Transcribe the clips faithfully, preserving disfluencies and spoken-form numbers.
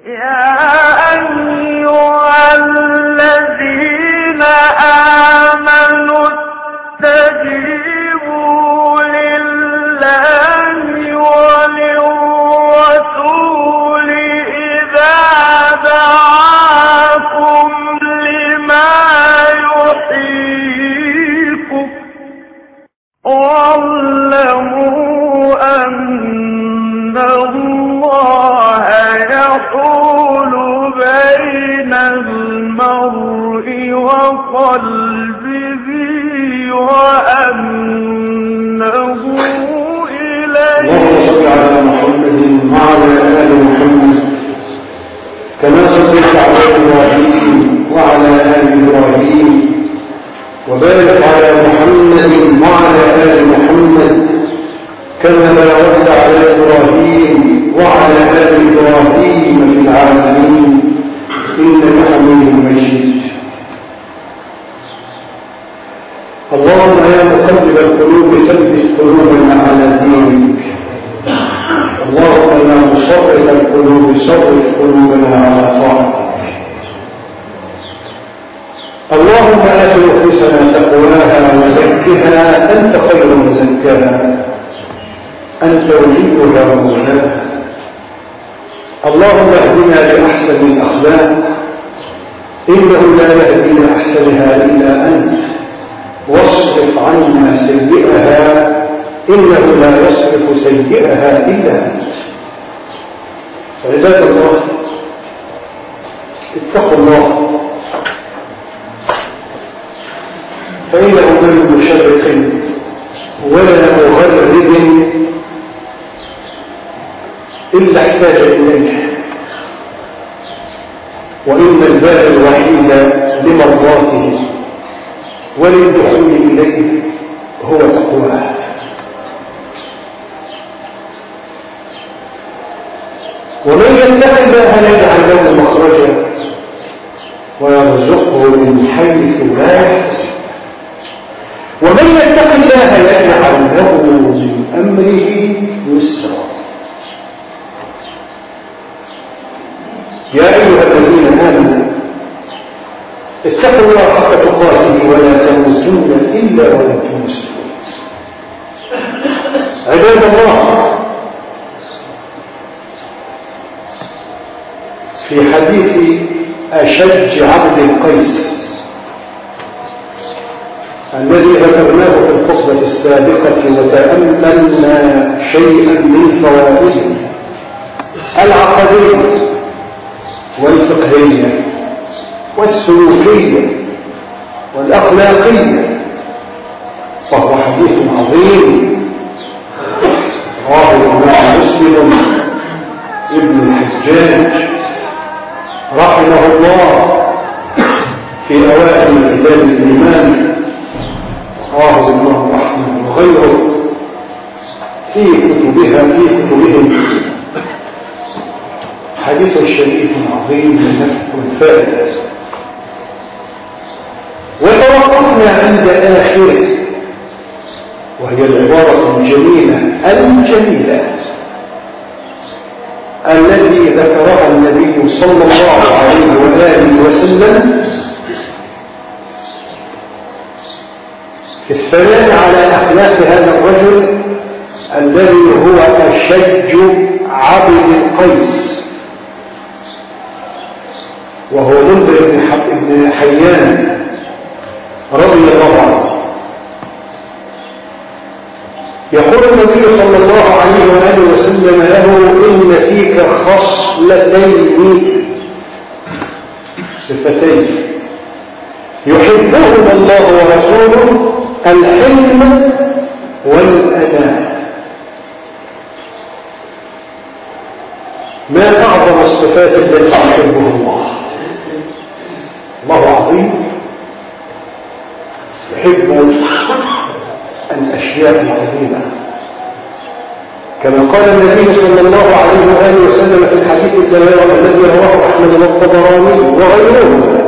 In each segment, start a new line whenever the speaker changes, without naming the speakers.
كما قال النبي صلى الله عليه وآله وسلم في الحديث الذي رواه أحمد والطبراني وغيرهم: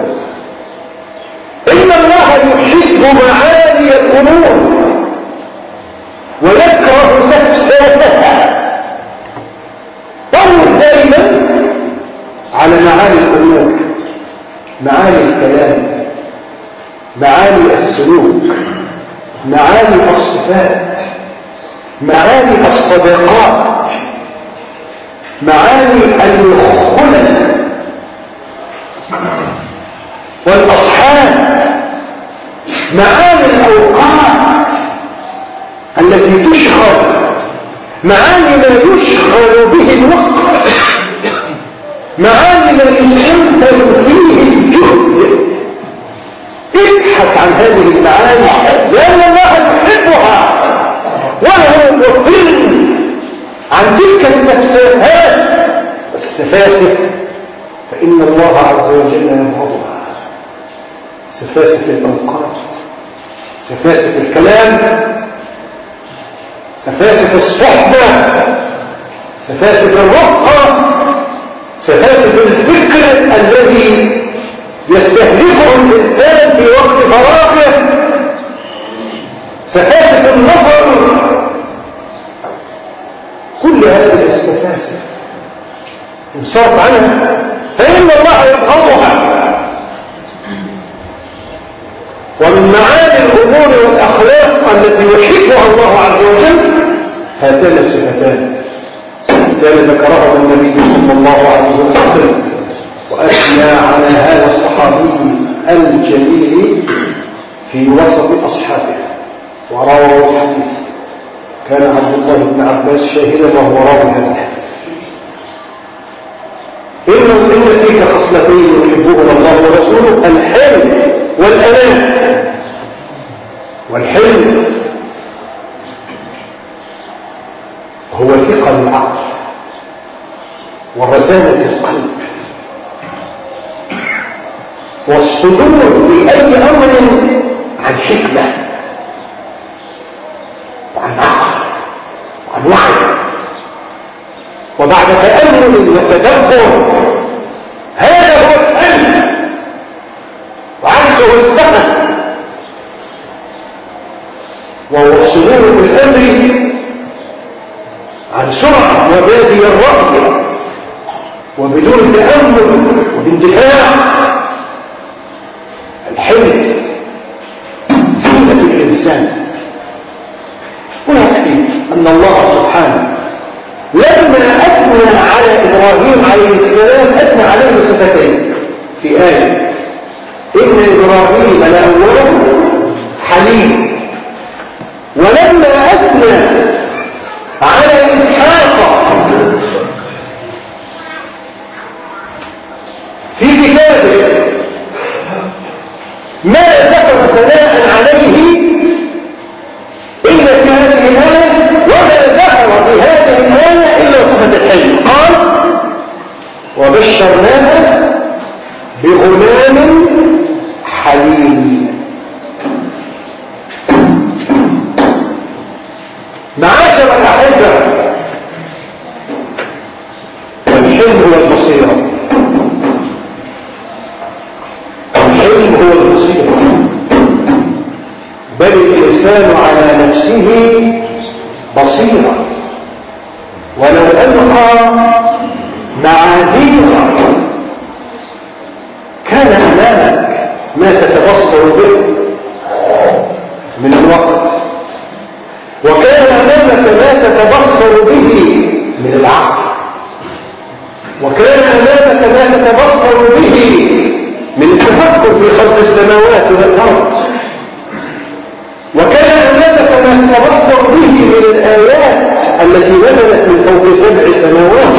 إن الله يحب معالي الأمور ويكره سفساتها. طول دائما على معاني الأمور، معاني الكلام، معاني السلوك، معاني الصفات، معاني الصداقات، معاني الخلل والأصحاب، معاني الأوقات التي تشغل، معاني ما يشغل به الوقت، معاني ما يشغل فيه الجهد. ابحث عن هذه المعاني لأن الله يحبها، وهو يقل عن تلك السفسافات والسفاسف، فإن الله عز وجل يبغضها. سفاسف الأوقات، سفاسف الكلام، سفاسف الصحبة، سفاسف الرفقة، سفاسف الفكر الذي يستهلكه الإنسان في وقت فراغه، سفاسف النظر، كل هذه السفاسف انصرف عنها فإن الله يبغضها. ومن معاني الأمور والأخلاق التي يحبها الله عز وجل هاتان الصفتان كان ذكرها النبي صلى الله عليه وسلم وأثنى على هذا الصحابي الجليل في وسط أصحابه وروى الحديث. كان عبد الله بن عباس شاهدا وهو راوي هذا الحديث. إن إن فيك خصلتين يحبهما الله ورسوله: الحلم والأنام. والحلم هو ثقل العقل ورزانة القلب والصدور بأي أمر عن حكمة وعن عقل وعن وعي، وبعد تأمل وتدبر. هذا هو الحلم، وعنده السقف ووصلوه بالأمر عن سرعة وبادي الرأي وبدون تأمل وباندفاع. الحلم زينة الإنسان. ويكفي أن الله سبحانه لما أثنى على إبراهيم عليه السلام أثنى عليه صفتين في آية: إن إبراهيم لأواه حليم. ولما أثنى على إسحاق في كتابه ما ذكر ثناء عليه إلا في هذه الآية، وما ذكر في هذه الآية إلا صفة الحلم. قال: وبشرناه بغلام حليم. معاشر الأحبة، الحلم هو البصيرة. الحلم هو البصيرة، بل الإنسان على نفسه بصيرة، ولو ألقى معاذير كان أمامك ما تتبصر به من الوقت، وكان أمامك ما تتبصر به من العقل، وكان أمامك ما تتبصر به من التفكر في خلق السماوات والأرض، وكان أمامك ما تتبصر به من الآيات التي نزلت من فوق سبع سماوات.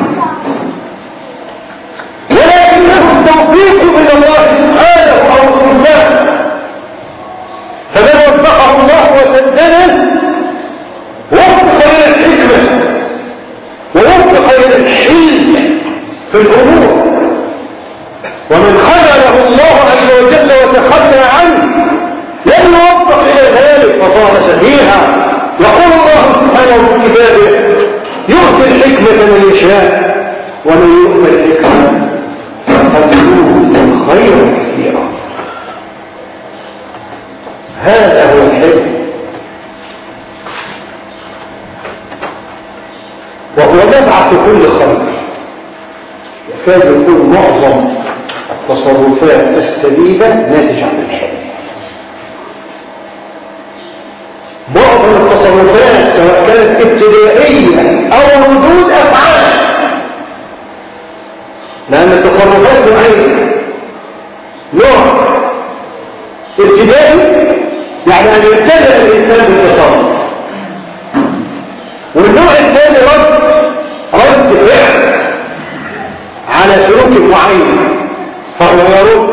ولكنه التوفيق من الله سبحانه أو سبحانه، فمن وفقه الله وسدده وفق إلى الحكمة ووفق إلى الحلم في الأمور، ومن خذله الله عز وجل وتخلى عنه لم يوفق إلى ذلك فصار سفيها. يقول الله سبحانه في كتابه: يؤتي الحكمة من يشاء ومن يؤتى الحكمة فقد يؤتى خيرا كثيرا. هذا هو الحلم، وهو نبعث كل خير، كاد يكون معظم التصرفات السليمة ناتجة عن الحلم. معظم التصرفات سواء كانت ابتدائية أو ردود أفعال، لأن التصرفات نوعين: نوع ابتدائي يعني أن يبتدأ الإنسان بالتصرف، والنوع الثاني رد رد فعل على سلوك معين فهو يرد.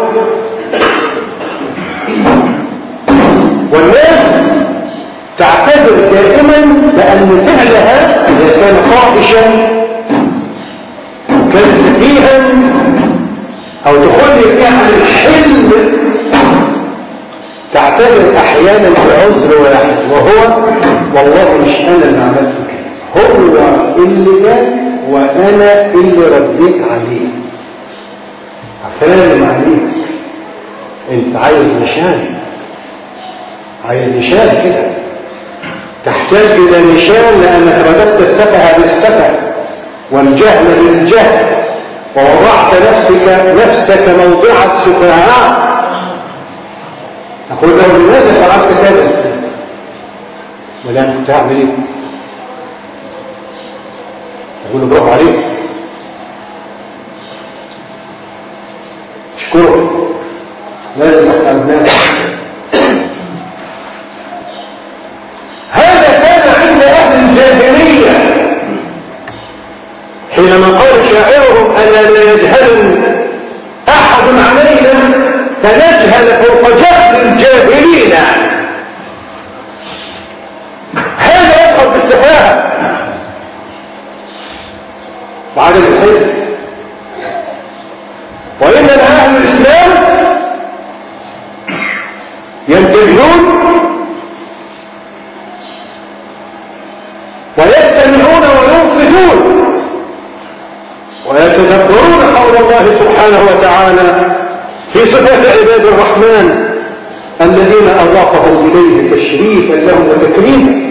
والناس تعتبر دائما بأن فعلها إذا كان فاحشا كان سفيها أو تخلي فيها عن الحلم، تعتبر أحيانا بعذر واحد، وهو والله مش أنا اللي عملت كده، هو اللي جاء وأنا اللي رديت عليه. أفلام عليك أنت عايز نشان، عايز نشان كده، تحتاج إلى نشان لأنك رددت السفه بالسفه والجهل بالجهل ووضعت نفسك نفسك موضع السفهاء. أقول له لماذا فعلت كذا؟ ولا أنت تعمل إيه؟ أقول له برافو عليك، اشكرك، لازم أفعل. هذا كان عند أهل الجاهلية حينما قال شاعرهم ألا لا يجهل أحد علينا فنجهل فوق جهل الجاهلين. هذا يدخل بالسفاهة وعدم الحلم. وإنما أهل الإسلام ينتبهون ويستمعون وينصتون ويتدبرون قول الله سبحانه وتعالى في صفات عباد الرحمن الذين أضافهم إليه تشريفا لهم وتكريما.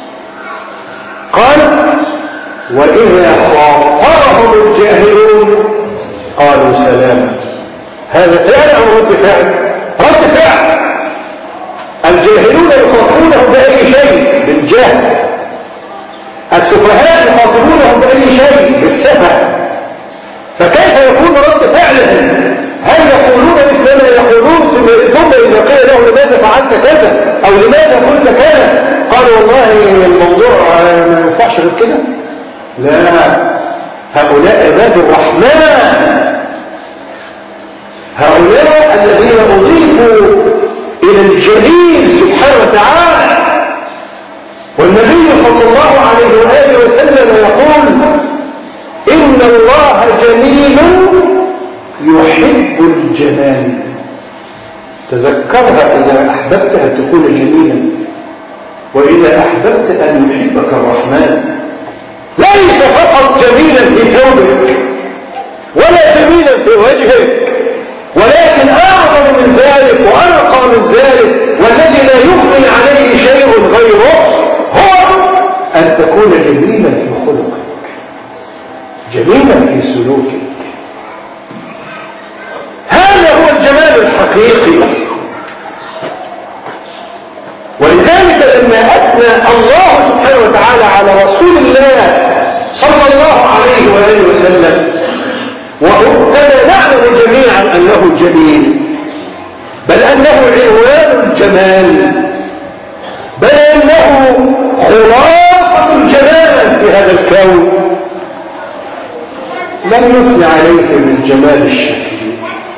قال وإذا خاطبهم الجاهلون قالوا سلاما. هذا فعل أو رد فعل؟ رد فعل. الجاهلون يخاطبونهم بأي شيء؟ بالجهل. السفهاء يخاطبونهم بأي شيء؟ بالسفه. فكيف يكون رد فعلهم؟ هل يقولون مثل ما يقولون ثم إذا قيل له لماذا فعلت كذا أو لماذا قلت كذا قالوا والله الموضوع ما ينفعش غير كده؟ لا، هؤلاء عباد الرحمن، هؤلاء الذين أضيفوا إلى الجليل سبحانه وتعالى. والنبي صلى الله عليه وآله وسلم يقول إن الله جميل يحب الجمال. تذكرها إذا أحببت أن تكون جميلا، وإذا أحببت أن يحبك الرحمن. ليس فقط جميلا في ثوبك ولا جميلا في وجهك، ولكن أعظم من ذلك وأرقى من ذلك والذي لا يغني عليه شيء غيره هو أن تكون جميلا في خلقك، جميلا في سلوكك. هذا هو الجمال الحقيقي. ولذلك لما أثنى الله سبحانه وتعالى على رسول الله صلى الله عليه وآله وسلم وكما نعلم جميعا أنه جميل، بل أنه عنوان الجمال، بل أنه خلاصة الجمال في هذا الكون، لم يثنى عليه بالجمال الشكلي.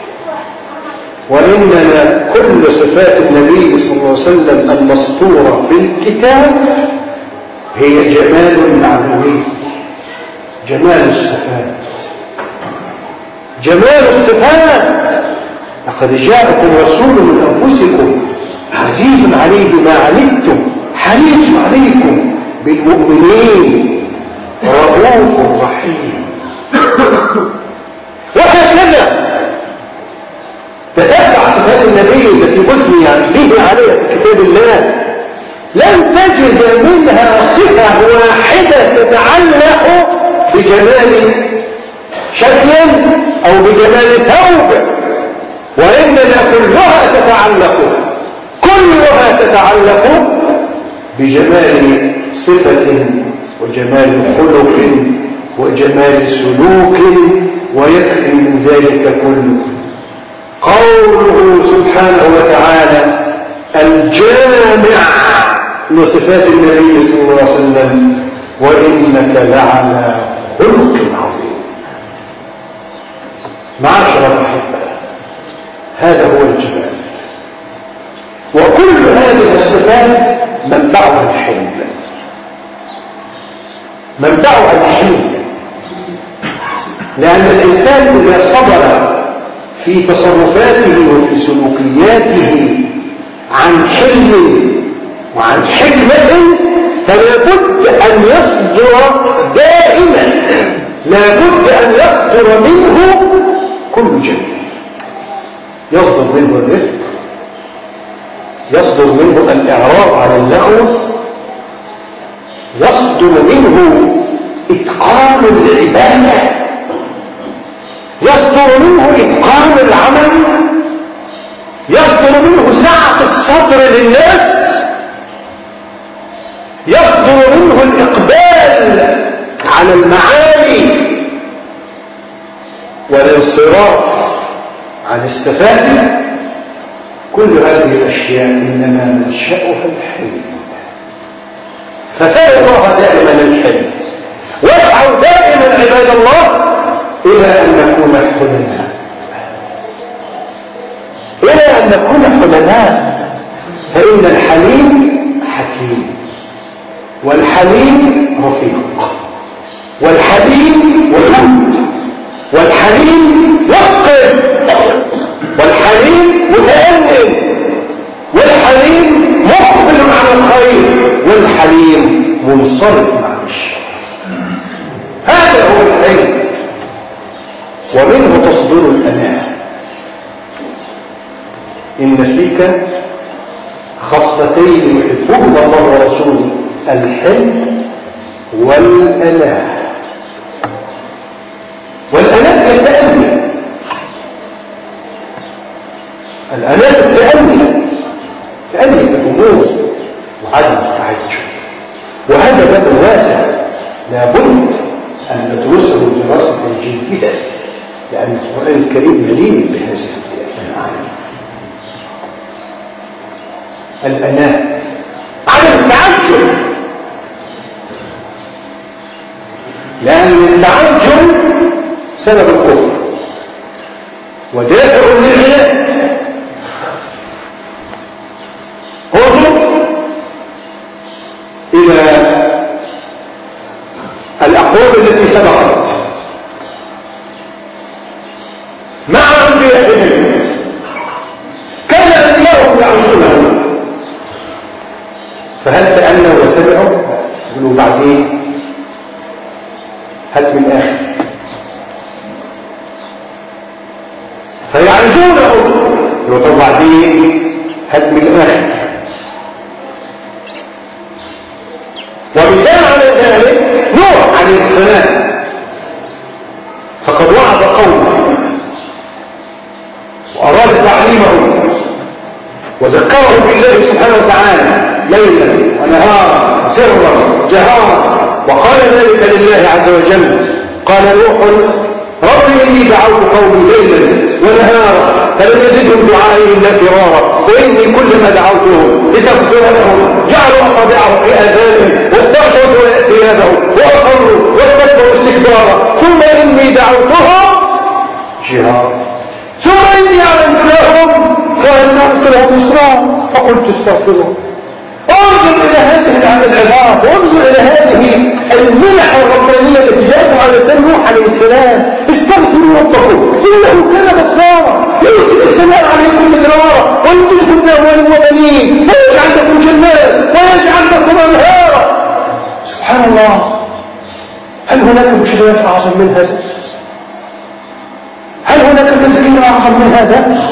وإنما كل صفات النبي صلى الله عليه وسلم المسطورة في الكتاب هي جمال معنوي، جمال الصفات، جمال الصفات. لقد جاءكم رسول من أنفسكم عزيز عليه ما عنتم حريص عليكم بالمؤمنين رؤوف رحيم. وهكذا تتبع صفات النبي التي أثني به عليها في كتاب الله لن تجد منها صفة واحدة تتعلق بجمال شكل بجمال توبة، وإننا كلها تتعلق كلها تتعلق بجمال صفة وجمال خلق وجمال سلوك، ويكفي من ذلك كله قوله سبحانه وتعالى الجامع لصفات النبي صلى الله عليه وسلم وإنك لعلى خلق عظيم. معاشر الأحبة، هذا هو الجمال، وكل هذه الصفات منبعها الحلم، منبعها الحلم، لأن الإنسان إذا صبر في تصرفاته وفي سلوكياته عن حلم وعن حكمة فلا بد أن يصدر دائما، لا بد أن يصدر منه كل جميل، يصدر منه الرفق، يصدر منه الإعراض عن اللغو، يصدر منه إتقان العبادة، يصدر منه إتقان العمل، يصدر منه سعة الصدر للناس، يصدر منه الإقبال على المعاني والانصراف عن السفاسف. كل هذه الأشياء إنما منشأها الحلم، فسأل الله دائما الحلم، واسعوا دائما عباد الله إلى أن نكون حلماء، إلى أن نكون حلماء، فإن الحليم حكيم، والحليم رفيق، والحليم ودود، والحليم يقظ، والحليم متأنم، والحليم مقبل على الخير، والحليم منصرف مع الشر. هذا هو الحلم، ومنه تصدر الأناة. إن فيك خصلتين يحبهما الله ورسوله، الحلم والأناة. والأناة التأني، الأناة التأني، تأني الأمور وعدم التعجب، وهذا باب واسع لابد أن ندرسه دراسة جيدة، لأن القرآن الكريم مليء بهذه المعاني. الأناة عدم التعجب، لأن التعجب سبب الكفر ودافع للعناد. انظر إلى الأقوال التي سبقت مع أنبيائهم، كان أنبياءهم يعرفونهم، فهل تأنوا وسمعوا؟ يقولوا بعدين هات من الآخر، فيعرفونه يقولوا بعدين هات من الآخر. ومثال على ذلك نوح عليه السلام، فقد وعد قومه وأراد تعليمه وذكره بالله سبحانه وتعالى ليلا ونهارا سرا جهارا، وقال ذلك لله عز وجل. قال نوح رب إني دعوت قومي ليلا ونهارا فلم يزدهم دعائي إلا فرارا، وإني كلما دعوتهم لتغفر لهم جعلوا أصابعهم في آذانهم واستغشوا ثيابهم وأصروا واستكبروا استكبارا، ثم إني دعوتهم جهارا، ثم إني أعلنت لهم فأنهم لهم إسراء فقلت استغفروا. انظر إلى هذه العبارات، وانظر إلى هذه المنح الربانية التي جاءت على لسان نوح عليه السلام. استغفروا ربكم إنه كان غفارا يرسل السماء عليكم مدرارا ويمددكم بأموال وبنين ويجعل لكم جنات ويجعل لكم أنهارا. سبحان الله، هل هناك بشريات أعظم من هذا؟ هل هناك تزكية أعظم من هذا؟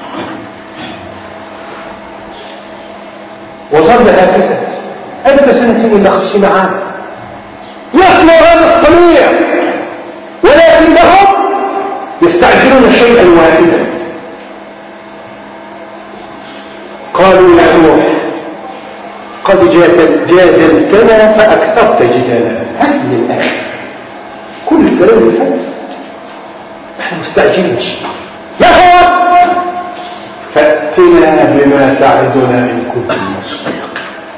وظل هكذا ألف سنة إلا خمسين عام يصنع هذا الصنيع، ولكنهم يستعجلون شيئا واحدا. قالوا يا نوح قد جادلتنا فأكثرت جدالنا. هذه الآية كل الكلام اللي فات نحن مستعجلين. ما هو؟ فأتنا بما تعدنا إن كنت صادقين.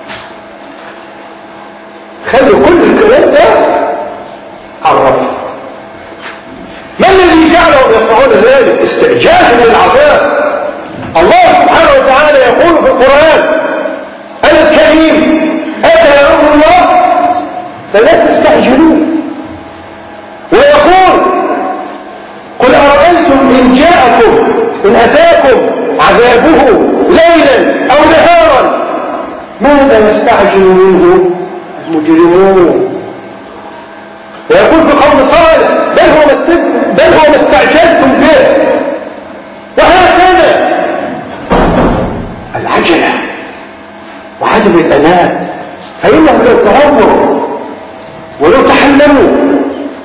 خلوا كل الكلام ده عرفه. ما الذي جعلهم يصنعون ذلك؟ استعجال للعذاب. الله سبحانه وتعالى يقول في القرآن أنا الكريم أتى أمر الله فلا تستعجلون. ويقول قل أرأيتم إن جاءكم إن أتاكم عذابه ليلا أو نهارا ماذا يستعجل منه المجرمون. ويقول في قول صالح بل هو بل هو ما استعجلتم به. وهكذا العجلة وعدم الأناة فإنهم لو تهوروا ولو تحلموا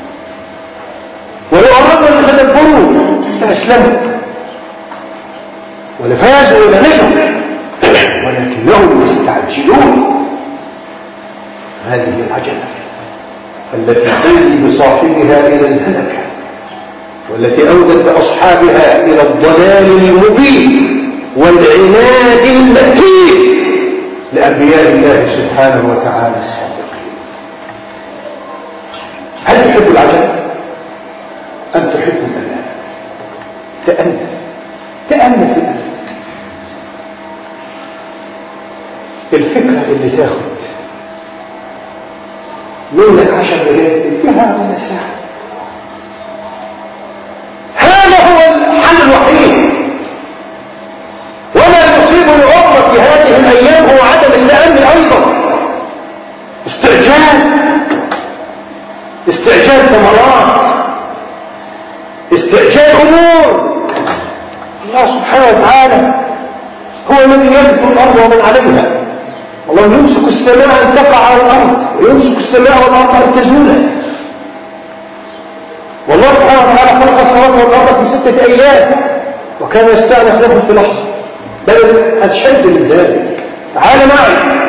ولو أرادوا أن يتدبروا لأسلموا ولفازوا ولنجوا ولكنهم يستعجلون. هذه العجلة التي تهدي بصاحبها إلى الهلكة والتي أودت بأصحابها إلى الضلال المبين والعناد المتين لأنبياء الله سبحانه وتعالى الصادقين. هل تحب العجلة أم تحب الأمان؟ تأمل تأمل في الأمل. الفكرة اللي تاخد منك عشر دقائق اديها ولا ساعة. هذا هو الحل الوحيد. وما يصيب الأمة في هذه الأيام هو عدم التأمل أيضا. استعجال استعجال ثمرات استعجال أمور. الله سبحانه وتعالى هو الذي يمسك الأرض ومن عليها. الله يمسك السماء أن تقع على الأرض ويمسك السماء والأرض أن تزولا. والله سبحانه وتعالى خلق السماوات والأرض في ستة أيام وكان يستأنف لهم في لحظة بل أشد من ذلك. تعال معي.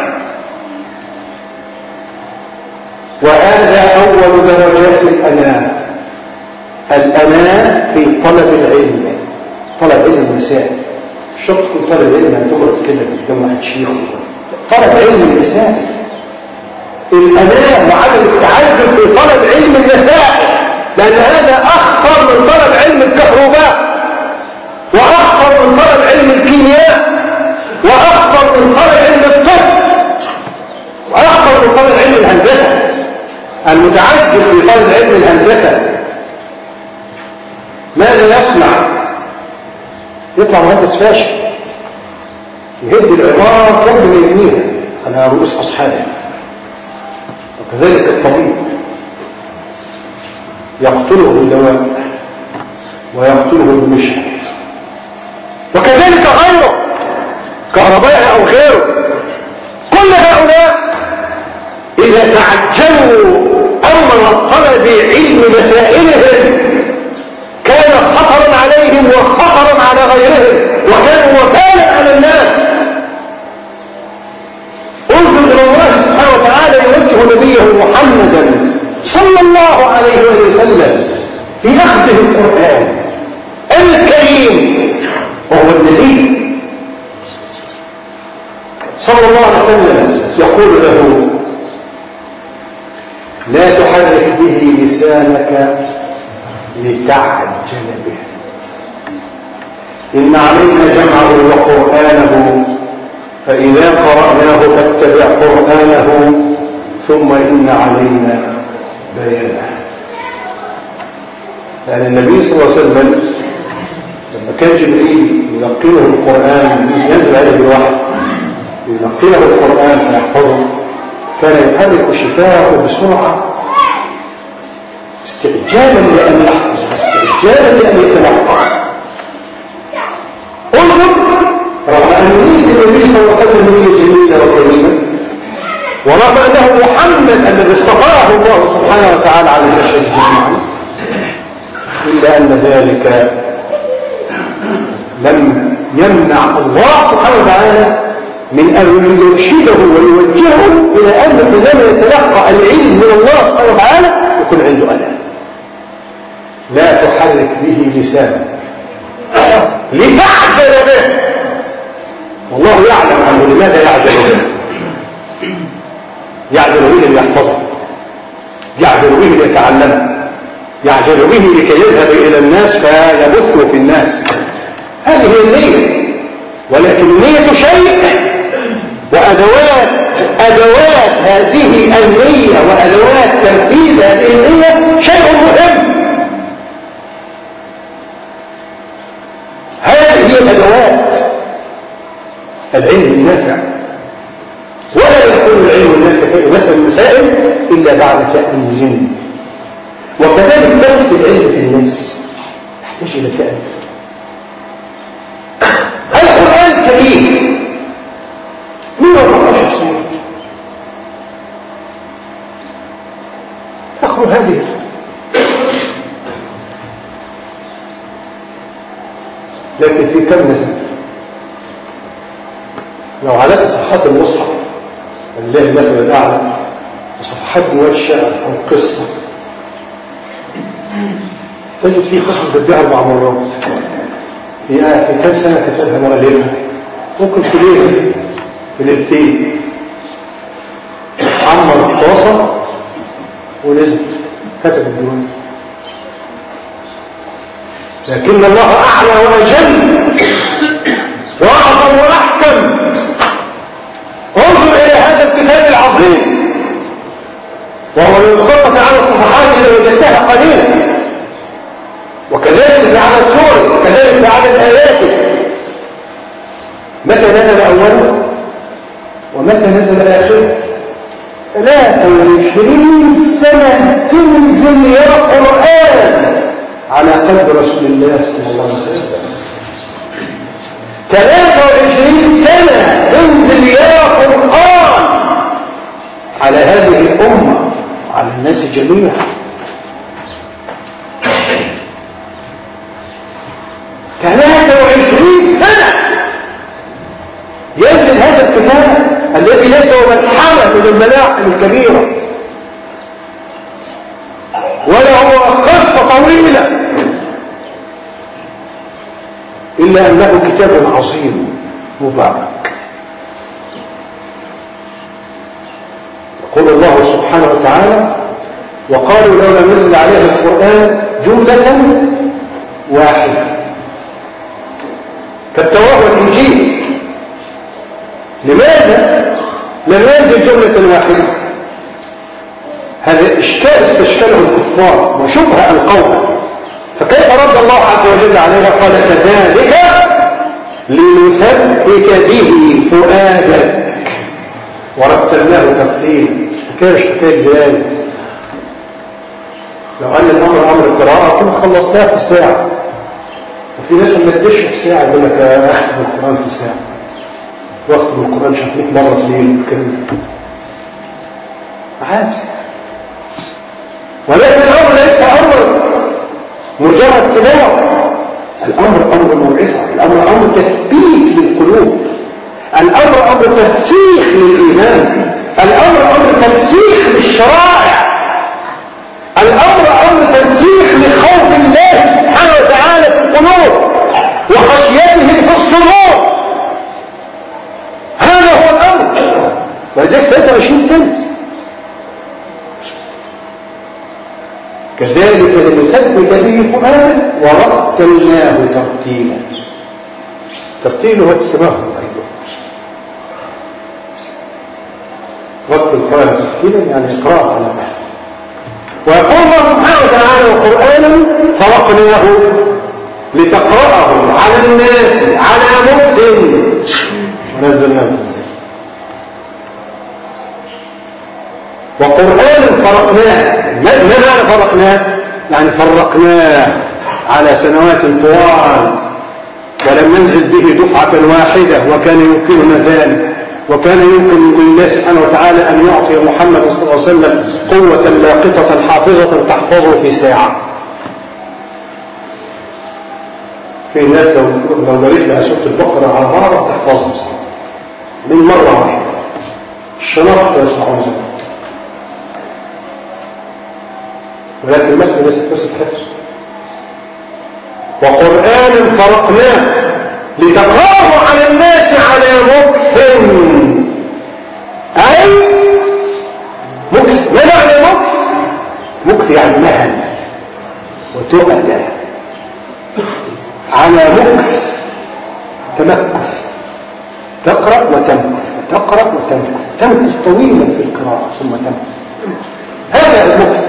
وهذا أول درجات الأناة. الأناة في طلب العلم. طلب علم المسائل. الشخص كل طلب علم هتقعد كده قدام واحد شيخ. طلب علم المسائل. الأناة وعدم التعجب في طلب علم المسائل لأن هذا أخطر من طلب علم الكهرباء وأخطر من طلب علم الكيمياء وأخطر من طلب علم الطب وأخطر من طلب علم الهندسة. المتعجب في طلب علم الهندسة ماذا يصنع؟ يطلع مهندس فاشل يهد العمارة قبل ما يبنيها على رؤوس أصحابها. وكذلك الطبيب يقتله الدواء ويقتله المشهد. وكذلك غيره كهرباء أو غيره. كل هؤلاء إذا تعجلوا أمر طلب علم مسائلهم كان خطرا عليهم وخطرا على غيرهم وكانوا وكالا على الناس. انظر إلى الله سبحانه وتعالى يوجه نبيه محمدا صلى الله عليه وسلم في أخذه القرآن الكريم وهو النبي صلى الله عليه وسلم يقول له لا تحرك به لسانك لتعجل به إن علينا جمعه وقرآنه فإذا قرأناه فاتبع قرآنه ثم إن علينا بيانه. لأن النبي صلى الله عليه وسلم لما كان جبريل يلقنه القرآن ينزل عليه الوحي يلقنه القرآن ويحفظه كان يتحرك شفاهه بسرعة استعجالا لأن يحفظ استعجالا لأن يتلقى. انظر رغم أن يريد النبي صلى الله عليه وسلم هي جميلة وكريمة ورغم أنه محمد الذي اصطفاه الله سبحانه وتعالى على البشر جميعا إلا أن ذلك لم يمنع الله سبحانه وتعالى من أن يرشده ويوجهه إلى أن الإنسان يتلقى العلم من الله سبحانه وتعالى يكون عنده ألم. لا تحرك به لسانك لتعجل به، والله يعلم عنه لماذا يعجل به. يعجل به ليحفظه، يعجل به ليتعلمه، يعجل به لكي يذهب إلى الناس فيبثه في الناس. هذه هي النية، ولكن النية شيء وأدوات أدوات هذه النية وأدوات تنفيذ هذه النية شيء مهم. هذه هي الأدوات. العلم النافع، ولا يكون العلم النافع في مثل المسائل إلا بعد تأمين. وكذلك درس العلم في النفس يحتاج إلى تأمين. القرآن الكريم مئة وأربعة عشر سورة تأخذ هذه لكن في كم نزل؟ لو على صفحات المصحف الله المثل الأعلى وصفحات جوال الشعر أو قصة تجد فيه خصم تديها أربع مرات. في في كم سنة كتبها مرة ليلها، ممكن في ليلة في ليلتين عمر التواصل ونزل كتب الجواز. لكن الله أعلى وأجل وأعظم وأحكم. انظر إلى هذا الكتاب العظيم وهو ينخطط على الصفحات اللي وجدتها قليلا، وكذلك على السور، وكذلك على الآيات. متى نزل أوله ومتى نزل آخره؟ ثلاثة وعشرين سنة تنزل يا قرآن على قلب رسول الله صلى الله عليه وسلم. ثلاثة وعشرين سنة تنزل يا قرآن على هذه الأمة وعلى الناس جميعا. ثلاثة وعشرين سنة ينزل هذا الكتاب الذي ليس هو ملحمة من الملاحم الكبيرة ولا هو قصة طويلة، إلا أنه كتاب عظيم مبارك. يقول الله سبحانه وتعالى: وقالوا لولا نزل عليه القرآن جملة واحدة كالتوراة والإنجيل. لماذا لم ينزل جملة واحدة؟ هذا إشكال استشكاله الكفار وشبه القول، فكيف رد الله عز وجل عليها؟ قال: كذلك لنثبت به فؤادك ورتلناه ترتيلا. حكاية حكاية جلال. لو أن الأمر أمر القراءة كنا خلصناه في ساعة، وفي ناس ما تدش في ساعة يقول لك أختم القرآن في ساعة، واختم القرآن شكلك مرة في الليل كده عادي. ولكن الأمر ليس أمر مجرد تلاوة، الأمر أمر موعظة، الأمر أمر تثبيت للقلوب، الأمر أمر ترسيخ للإيمان، الأمر أمر ترسيخ للشرائع، الأمر أمر ترسيخ لخوف الله سبحانه وتعالى في القلوب وخشيته في الصدور. هذا هو الأمر. وذلك ثلاثة وعشرين سنة. كذلك لنثبت به فؤادك ورتلناه ترتيلا. ترتيل هو التمهل أيضا. رتل القرآن ترتيلا يعني إقراء على مهل. ويقول الله سبحانه وتعالى: وقرآنا فرقناه لتقرأه على الناس على مكث ونزلناه. وقرآن فرقناه. ما معنى فرقناه؟ يعني فرقناه على سنوات طوال، ولم ننزل به دفعة واحدة، وكان يمكننا ذلك، وكان يمكن لله سبحانه وتعالى أن يعطي محمد صلى الله عليه وسلم قوة لاقطة حافظة تحفظه في ساعة. في ناس لو لو قريت لها سورة البقرة على بعض تحفظها صح من مرة واحدة الشنط يسمعون زمان، ولكن المسألة ليست بس الحفظ. وقرآنا فرقناه لتقرأه على الناس على مكث، أي مكث. ما معنى مكث؟ مكث يعني مهل وتؤدى على مكث، تمكث، تقرأ وتمكث وتقرأ وتمكث، تمكث طويلا في القراءة ثم تمكث، هذا المكث.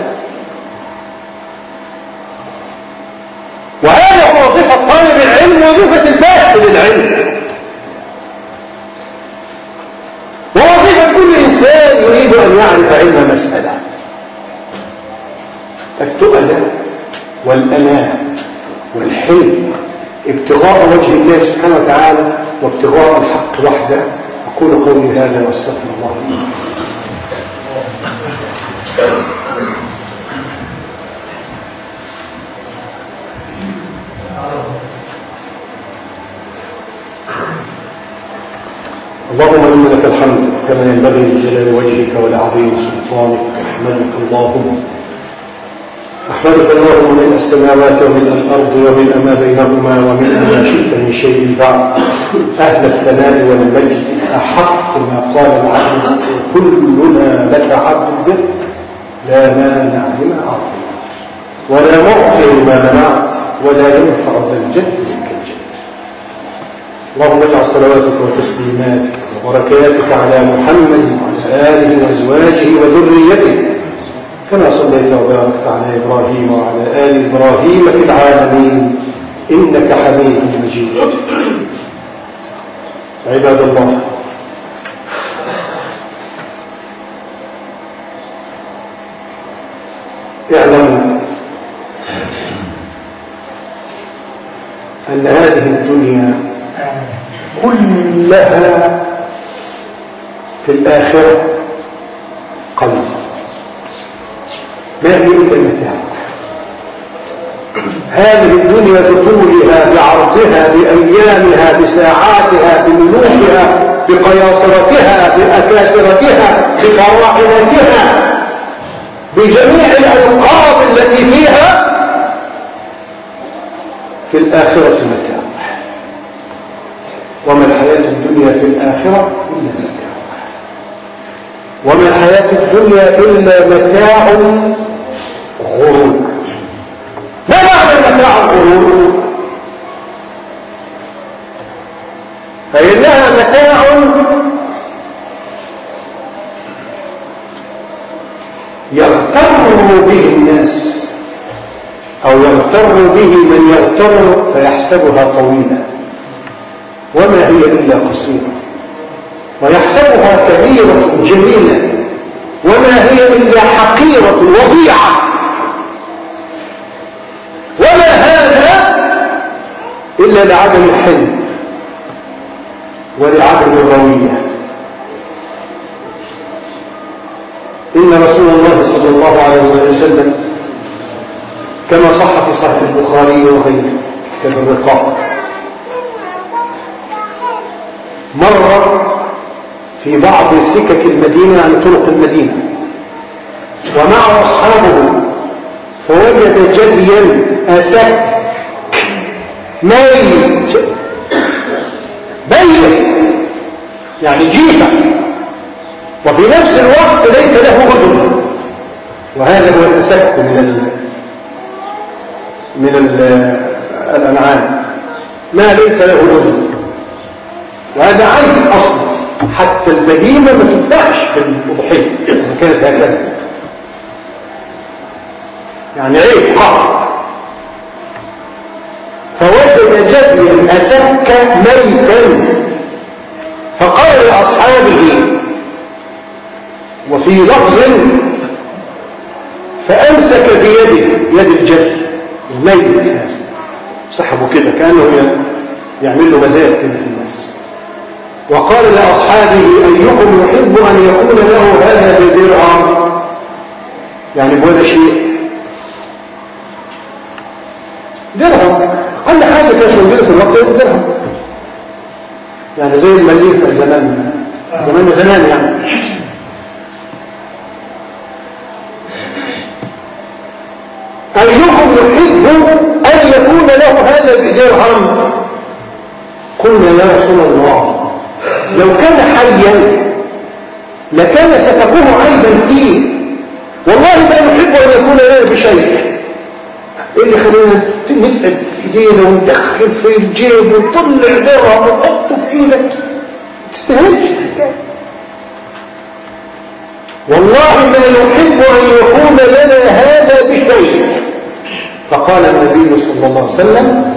وهذا هو وظيفة طالب العلم ووظيفة الباحث للعلم، ووظيفة كل إنسان يريد أن يعرف علم مسألة. التؤدى والأمان والحلم ابتغاء وجه الله سبحانه وتعالى وابتغاء الحق وحده. أقول قولي هذا واستغفر الله لي. اللهم إن لك الحمد كما ينبغي لجلال وجهك ولعظيم سلطانك. أحمدك اللهم أحمدك اللهم من السماوات ومن الأرض ومن ما بينهما ومن ما شئت من شيء بعد. أهل الثناء والمجد أحق ما قال العبد كلنا لك عبد لا مانع لما أعطيت ولا معطي لما منعت ولا ينفع ذا الجد منك الجد. اللهم اجعل صلواتك وتسليماتك وبركاتك على محمد وعلى آله وأزواجه وذريته كما صليت وباركت على إبراهيم وعلى آل إبراهيم في العالمين إنك حميد مجيد. عباد الله، اعلموا أن هذه الدنيا كلها في الآخرة قليل، ما هي إلا متاع. هذه الدنيا بطولها بعرضها بأيامها بساعاتها بمنوحها بقياصرتها بأكاسرتها بفواحنتها بجميع الألقاب التي فيها في الآخرة متاع. وما الحياة الدنيا في الآخرة إلا متاع، وما الحياة الدنيا إلا متاع غرور. ما معنى متاع الغرور؟ فإنها متاع يغتر به الناس أو يغتر به من يغتر فيحسبها طويلة وما هي إلا قصيرة، ويحسبها كبيرة جميلة وما هي إلا حقيرة وضيعة، وما هذا إلا لعدم الحلم ولعدم الروية. إن رسول الله صلى الله عليه وسلم كما صح في صحيح البخاري وغيره كتاب الرقاق مر في بعض سكك المدينة عن طرق المدينة ومع أصحابه فوجد جديا أسك ميت بيت يعني جيفة وفي نفس الوقت ليس له أذن، وهذا هو الأسك من ال من ال الأنعام ما ليس له أذن، وهذا عيب أصلا حتى البهيمة ما تنفعش في الأضحية إذا كانت هكذا، يعني عيب حق. فوجد جديا أسك ميتا فقال لأصحابه وفي لفظ فأمسك بيده يد الجد الميت سحبه كده كأنه يعمل له مزاج كده في الناس، وقال لأصحابه أيكم يحب أن يكون له هذا بدرهم يعني بولا شيء، درهم، أقل حاجة كانت موجودة في الوقت درهم، يعني زي المليم في زمان زمان زمان يعني. أيكم يحب أن يكون له هذا بدرهم؟ قلنا يا رسول الله لو كان حيا لكان ستكون عيبا فيه، والله ما نحب أن يكون لنا بشيء. إيه اللي خلينا نتعب إيدينا وندخل في الجيب ونطلع درهم ونحطه في إيدك؟ تستهلش والله ما نحب أن يكون لنا هذا بشيء. فقال النبي صلى الله عليه وسلم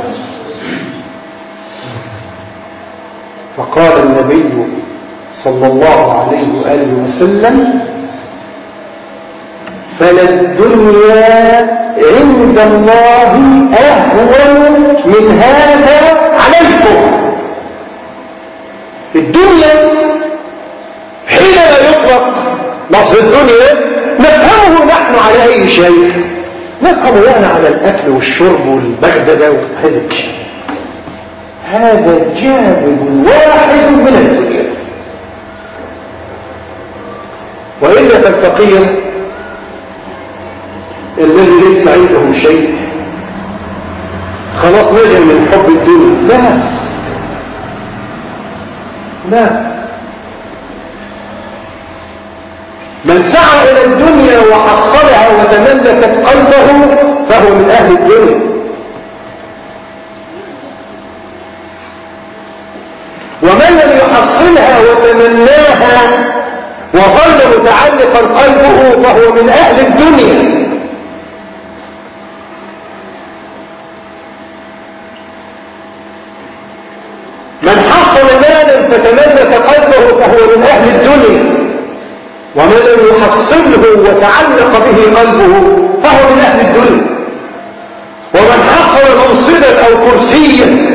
فقال النبي صلى الله عليه وآله وسلم فللدنيا عند الله أهون من هذا عليكم. الدنيا حينما يطلق لفظ الدنيا نفهمه نحن على أي شيء، نفهمه يعني على الأكل والشرب والبغدة وهذا الشيء. هذا جانب واحد من الدنيا، وإلا فالفقير الذي ليس عنده شيء خلاص نجا من حب الدنيا. لا لا، من سعى إلى الدنيا وحصلها وتملكت قلبه فهو من أهل الدنيا، ومن لم يحصلها وتمناها وظل متعلقا قلبه فهو من أهل الدنيا. من حصل مالا فتملك قلبه فهو من أهل الدنيا، ومن لم يحصله وتعلق به قلبه فهو من أهل الدنيا. ومن حصل منصبا أو كرسيا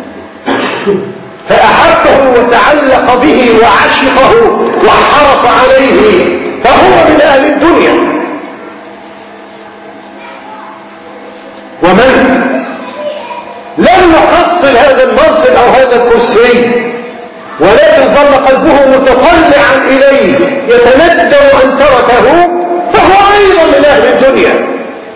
فأحبه وتعلق به وعشقه وحرص عليه فهو من أهل الدنيا. ومن لم يحصل هذا المنصب أو هذا الكرسي ولكن ظل قلبه متطلعا إليه يتندم أن تركه فهو أيضا من أهل الدنيا.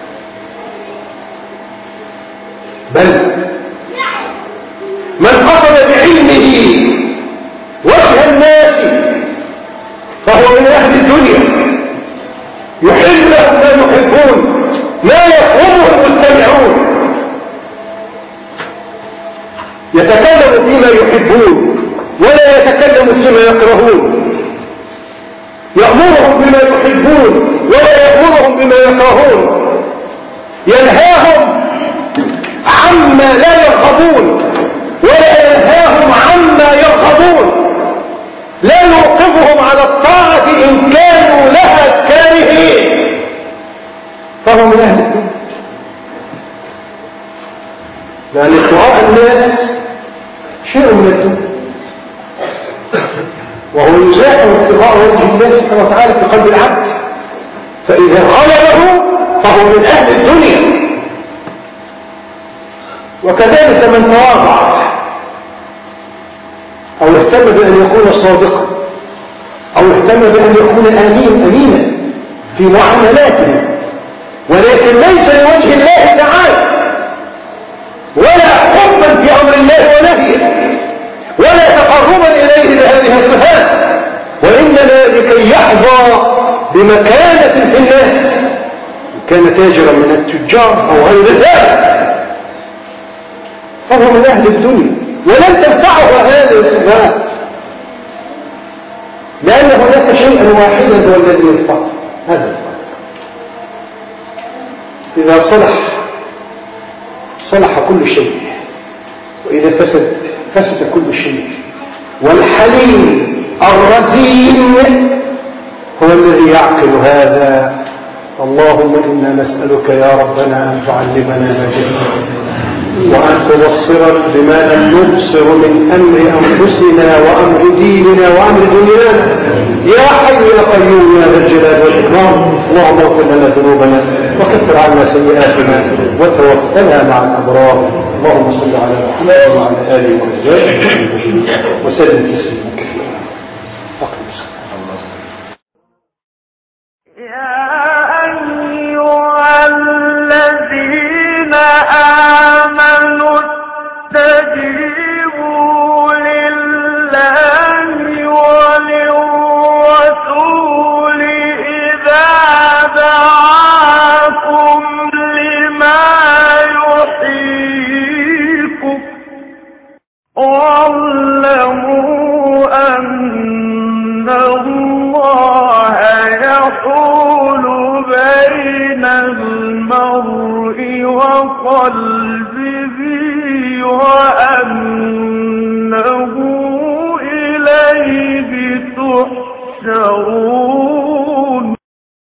بل من قصد بعلمه وجه الناس فهو من أهل الدنيا، يحل لهم ما يحبون ما يفهمه المستمعون، يتكلم فيما يحبون ولا يتكلم فيما يكرهون، يأمرهم بما يحبون ولا يأمرهم بما يكرهون، ينهاهم عما لا يرغبون ولا ينهاهم عما يرغبون، لا يوقفهم على الطاعة إن كانوا لها كارهين، فهو من أهل الدنيا. لأن اتباع الناس شيء من الدنيا، وهو يزاحم اتباع وجه الله سبحانه وتعالى في قلب العبد، فإذا غلبه فهو من أهل الدنيا. وكذلك من تواضع أو اهتم بأن يكون صادقا أو اهتم بأن يكون أمين أمينا في معاملاته ولكن ليس لوجه الله تعالى ولا حبا في أمر الله ونهيه ولا تقربا إليه بهذه الصفات، وإنما لكي يحظى بمكانة في الناس، كان تاجرا من التجار أو غير ذلك فهو من أهل الدنيا، ولن تنفعه هذه الصفات لأن هناك شيئا واحدا هو الذي ينفعه، هذا الفرق. إذا صلح صلح كل شيء، وإذا فسد فسد كل شيء. والحليم الرزين هو الذي يعقل هذا. اللهم إنا نسألك يا ربنا أن تعلمنا ما جهلنا وأن تبصرنا بما لم نبصر من أمر أنفسنا وأمر ديننا وأمر دنيانا، يا حي يا قيوم يا ذا الجلال والإكرام اللهم اغفر لنا ذنوبنا وكفر عنا سيئاتنا وتوفنا مع الأبرار اللهم صل على محمد وعلى آله وأزواجه وسلم تسليما كثيرا.
الذين آمنوا استجيبوا لله وللرسول إذا دعاكم لما يحييكم واعلموا أن الله يحول بين المرء وقلبه وأنه